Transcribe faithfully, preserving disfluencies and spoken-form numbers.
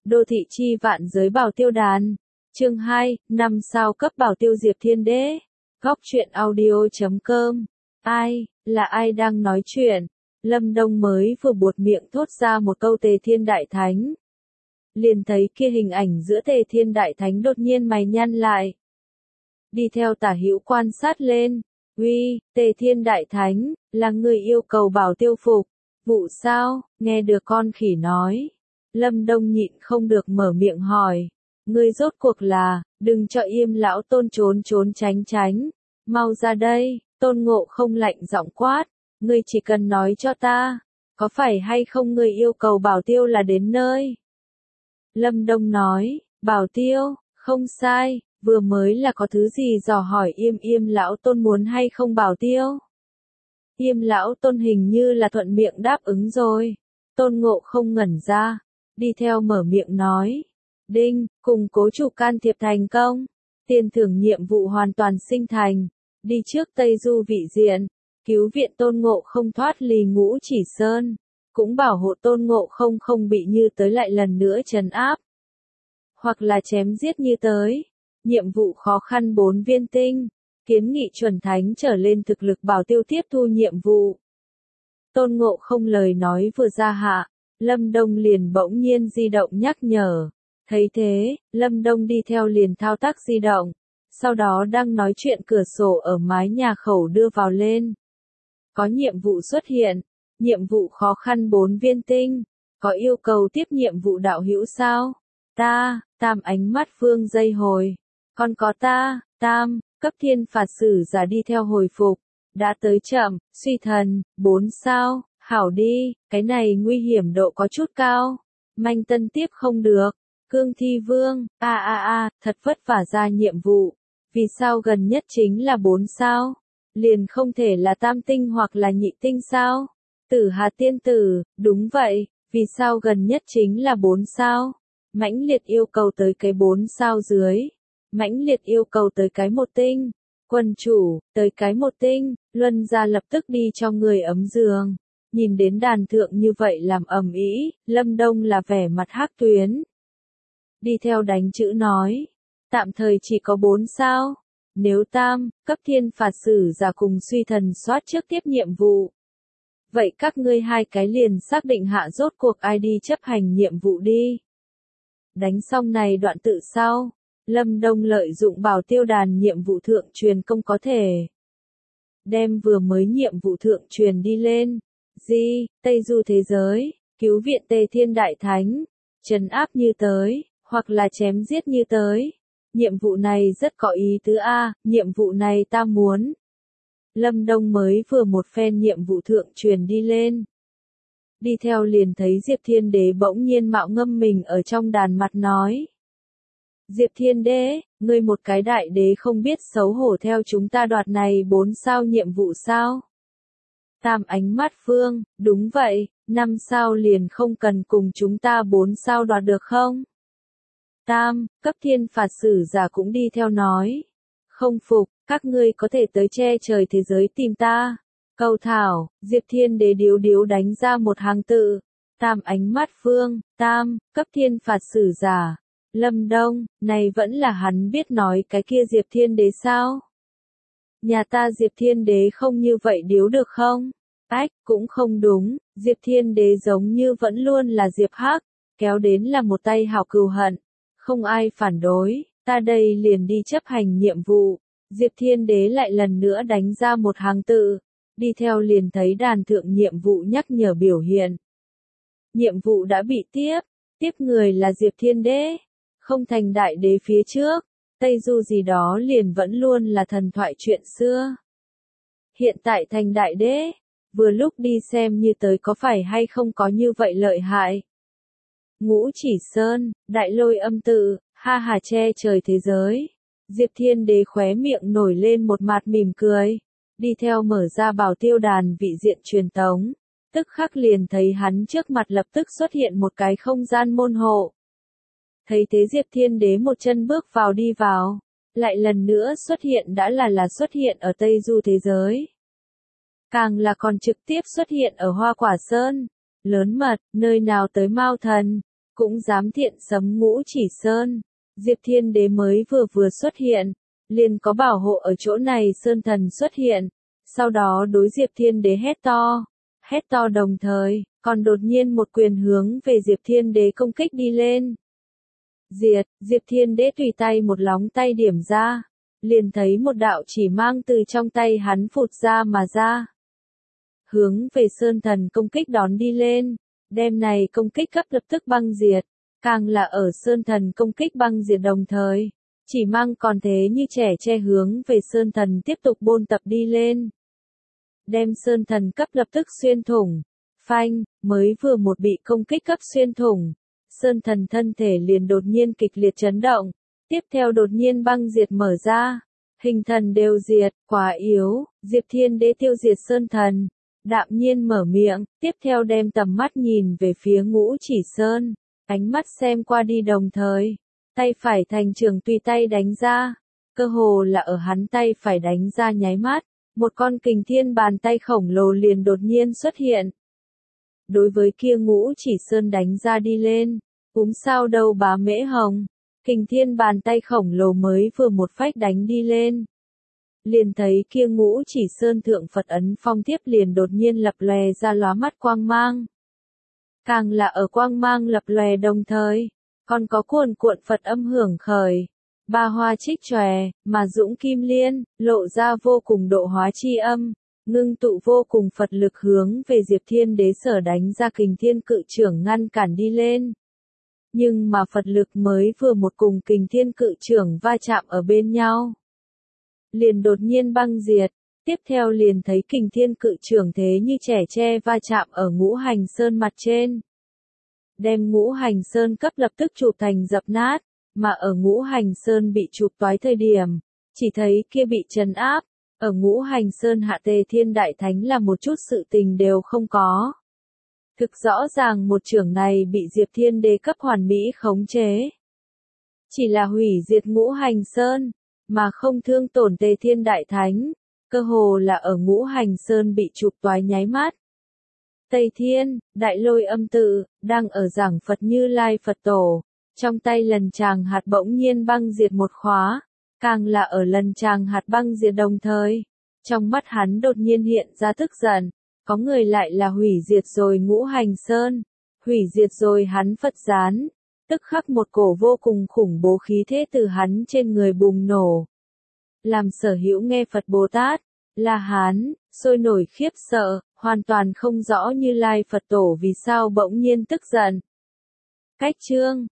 Đô thị chi vạn giới bảo tiêu đàn. Chương hai, năm sao cấp bảo tiêu Diệp Thiên Đế. Góc truyện audio chấm com. Ai, là ai đang nói chuyện? Lâm Đông mới vừa buột miệng thốt ra một câu Tề Thiên Đại Thánh. Liền thấy kia hình ảnh giữa Tề Thiên Đại Thánh đột nhiên mày nhăn lại. Đi theo tả hữu quan sát lên. Uy, Tề Thiên Đại Thánh, là người yêu cầu bảo tiêu phục. Vụ sao, nghe được con khỉ nói. Lâm Đông nhịn không được mở miệng hỏi. Ngươi rốt cuộc là, đừng cho Yêm lão Tôn trốn trốn tránh tránh. Mau ra đây, Tôn Ngộ Không lạnh giọng quát. Ngươi chỉ cần nói cho ta, có phải hay không ngươi yêu cầu bảo tiêu là đến nơi? Lâm Đông nói, bảo tiêu, không sai, vừa mới là có thứ gì dò hỏi Yêm Yêm lão Tôn muốn hay không bảo tiêu? Yêm lão Tôn hình như là thuận miệng đáp ứng rồi. Tôn Ngộ Không ngẩn ra, đi theo mở miệng nói. Đinh, cùng cố chủ can thiệp thành công. Tiền thưởng nhiệm vụ hoàn toàn sinh thành. Đi trước Tây Du vị diện. Cứu viện Tôn Ngộ Không thoát ly Ngũ Chỉ Sơn. Cũng bảo hộ Tôn Ngộ Không không bị Như Tới lại lần nữa trấn áp. Hoặc là chém giết Như Tới. Nhiệm vụ khó khăn bốn viên tinh. Kiến nghị chuẩn thánh trở lên thực lực bảo tiêu tiếp thu nhiệm vụ. Tôn Ngộ Không lời nói vừa ra hạ. Lâm Đông liền bỗng nhiên di động nhắc nhở. Thấy thế, Lâm Đông đi theo liền thao tác di động. Sau đó đang nói chuyện cửa sổ ở mái nhà khẩu đưa vào lên. Có nhiệm vụ xuất hiện. Nhiệm vụ khó khăn bốn viên tinh. Có yêu cầu tiếp nhiệm vụ đạo hữu sao? Ta, Tam ánh mắt Phương dây hồi. Còn có ta, Tam, cấp thiên phạt sử giả đi theo hồi phục. Đã tới chậm, suy thần, bốn sao, hảo đi, cái này nguy hiểm độ có chút cao. Manh tân tiếp không được. Cương Thi Vương, a a a, thật vất vả ra nhiệm vụ. Vì sao gần nhất chính là bốn sao? Liền không thể là tam tinh hoặc là nhị tinh sao? Tử Hà tiên tử, đúng vậy, vì sao gần nhất chính là bốn sao? Mãnh liệt yêu cầu tới cái bốn sao dưới. Mãnh liệt yêu cầu tới cái một tinh. Quân chủ, tới cái một tinh, Luân gia lập tức đi cho người ấm giường. Nhìn đến đàn thượng như vậy làm ầm ĩ, Lâm Đông là vẻ mặt hắc tuyến. Đi theo đánh chữ nói. Tạm thời chỉ có bốn sao. Nếu tam, cấp thiên phạt sử giả cùng suy thần soát trước tiếp nhiệm vụ. Vậy các ngươi hai cái liền xác định hạ rốt cuộc ai đi chấp hành nhiệm vụ đi. Đánh xong này đoạn tự sau. Lâm Đông lợi dụng bảo tiêu đàn nhiệm vụ thượng truyền công có thể. Đem vừa mới nhiệm vụ thượng truyền đi lên. Di, Tây Du thế giới, cứu viện Tề Thiên Đại Thánh. Trấn áp Như Tới. Hoặc là chém giết Như Tới. Nhiệm vụ này rất có ý tứ a, nhiệm vụ này ta muốn. Lâm Đông mới vừa một phen nhiệm vụ thượng truyền đi lên. Đi theo liền thấy Diệp Thiên Đế bỗng nhiên mạo ngâm mình ở trong đàn mặt nói. Diệp Thiên Đế, ngươi một cái đại đế không biết xấu hổ theo chúng ta đoạt này bốn sao nhiệm vụ sao? Tam ánh mắt Phương, đúng vậy, năm sao liền không cần cùng chúng ta bốn sao đoạt được không? Tam, cấp thiên phạt sử giả cũng đi theo nói. Không phục, các ngươi có thể tới che trời thế giới tìm ta. Cầu thảo, Diệp Thiên Đế điếu điếu đánh ra một hàng tự. Tam ánh mắt Phương, Tam, cấp thiên phạt sử giả. Lâm Đông, này vẫn là hắn biết nói cái kia Diệp Thiên Đế sao? Nhà ta Diệp Thiên Đế không như vậy điếu được không? Ách, cũng không đúng, Diệp Thiên Đế giống như vẫn luôn là Diệp Hắc, kéo đến là một tay hảo cừu hận. Không ai phản đối, ta đây liền đi chấp hành nhiệm vụ. Diệp Thiên Đế lại lần nữa đánh ra một hàng tự. Đi theo liền thấy đàn thượng nhiệm vụ nhắc nhở biểu hiện. Nhiệm vụ đã bị tiếp. Tiếp người là Diệp Thiên Đế. Không thành đại đế phía trước. Tây Du gì đó liền vẫn luôn là thần thoại chuyện xưa. Hiện tại thành đại đế. Vừa lúc đi xem Như Tới có phải hay không có như vậy lợi hại. Ngũ Chỉ Sơn, đại lôi âm tự, ha hà che trời thế giới. Diệp Thiên Đế khóe miệng nổi lên một mặt mỉm cười. Đi theo mở ra bảo tiêu đàn vị diện truyền tống. Tức khắc liền thấy hắn trước mặt lập tức xuất hiện một cái không gian môn hộ. Thấy thế Diệp Thiên Đế một chân bước vào đi vào. Lại lần nữa xuất hiện đã là là xuất hiện ở Tây Du thế giới. Càng là còn trực tiếp xuất hiện ở Hoa Quả Sơn. Lớn mật, nơi nào tới Mao Thần. cũng dám thiện sấm Ngũ Chỉ Sơn. Diệp Thiên Đế mới vừa vừa xuất hiện, liền có bảo hộ ở chỗ này Sơn Thần xuất hiện, sau đó đối Diệp Thiên Đế hét to, hét to đồng thời, còn đột nhiên một quyền hướng về Diệp Thiên Đế công kích đi lên. Diệt, Diệp Thiên Đế tùy tay một lóng tay điểm ra, liền thấy một đạo chỉ mang từ trong tay hắn phụt ra mà ra. Hướng về Sơn Thần công kích đón đi lên, đem này công kích cấp lập tức băng diệt, càng là ở Sơn Thần công kích băng diệt đồng thời, chỉ mang còn thế như trẻ che hướng về Sơn Thần tiếp tục bôn tập đi lên. Đem Sơn Thần cấp lập tức xuyên thủng, phanh, mới vừa một bị công kích cấp xuyên thủng, Sơn Thần thân thể liền đột nhiên kịch liệt chấn động, tiếp theo đột nhiên băng diệt mở ra, hình thần đều diệt, quá yếu, Diệp Thiên Đế tiêu diệt Sơn Thần, đạm nhiên mở miệng, tiếp theo đem tầm mắt nhìn về phía Ngũ Chỉ Sơn, ánh mắt xem qua đi đồng thời, tay phải thành trường tùy tay đánh ra, cơ hồ là ở hắn tay phải đánh ra nháy mắt, một con kình thiên bàn tay khổng lồ liền đột nhiên xuất hiện. Đối với kia Ngũ Chỉ Sơn đánh ra đi lên, úm sao đâu bá mễ hồng, kình thiên bàn tay khổng lồ mới vừa một phách đánh đi lên. Liền thấy kia Ngũ Chỉ Sơn thượng Phật ấn phong thiếp liền đột nhiên lập lòe ra lóa mắt quang mang. Càng là ở quang mang lập lòe đồng thời, còn có cuồn cuộn Phật âm hưởng khởi, ba hoa trích chòe, mà dũng kim liên, lộ ra vô cùng độ hóa chi âm, ngưng tụ vô cùng Phật lực hướng về Diệp Thiên Đế sở đánh ra kình thiên cự trưởng ngăn cản đi lên. Nhưng mà Phật lực mới vừa một cùng kình thiên cự trưởng va chạm ở bên nhau, liền đột nhiên băng diệt, tiếp theo liền thấy kình thiên cự trưởng thế như trẻ tre va chạm ở Ngũ Hành Sơn mặt trên. Đem Ngũ Hành Sơn cấp lập tức chụp thành dập nát, mà ở Ngũ Hành Sơn bị chụp toái thời điểm, chỉ thấy kia bị trấn áp, ở Ngũ Hành Sơn hạ Tề Thiên Đại Thánh là một chút sự tình đều không có. Thực rõ ràng một trưởng này bị Diệp Thiên Đế cấp hoàn mỹ khống chế. Chỉ là hủy diệt Ngũ Hành Sơn, mà không thương tổn Tề Thiên Đại Thánh, cơ hồ là ở Ngũ Hành Sơn bị chụp toái nháy mắt. Tây Thiên, Đại Lôi Âm Tự, đang ở giảng Phật Như Lai Phật Tổ, trong tay lần tràng hạt bỗng nhiên băng diệt một khóa, càng là ở lần tràng hạt băng diệt đồng thời, trong mắt hắn đột nhiên hiện ra tức giận, có người lại là hủy diệt rồi Ngũ Hành Sơn, hủy diệt rồi hắn Phật gián, tức khắc một cổ vô cùng khủng bố khí thế từ hắn trên người bùng nổ. Làm Sở Hữu nghe Phật Bồ Tát, La Hán, sôi nổi khiếp sợ, hoàn toàn không rõ Như Lai Phật Tổ vì sao bỗng nhiên tức giận. Cách chương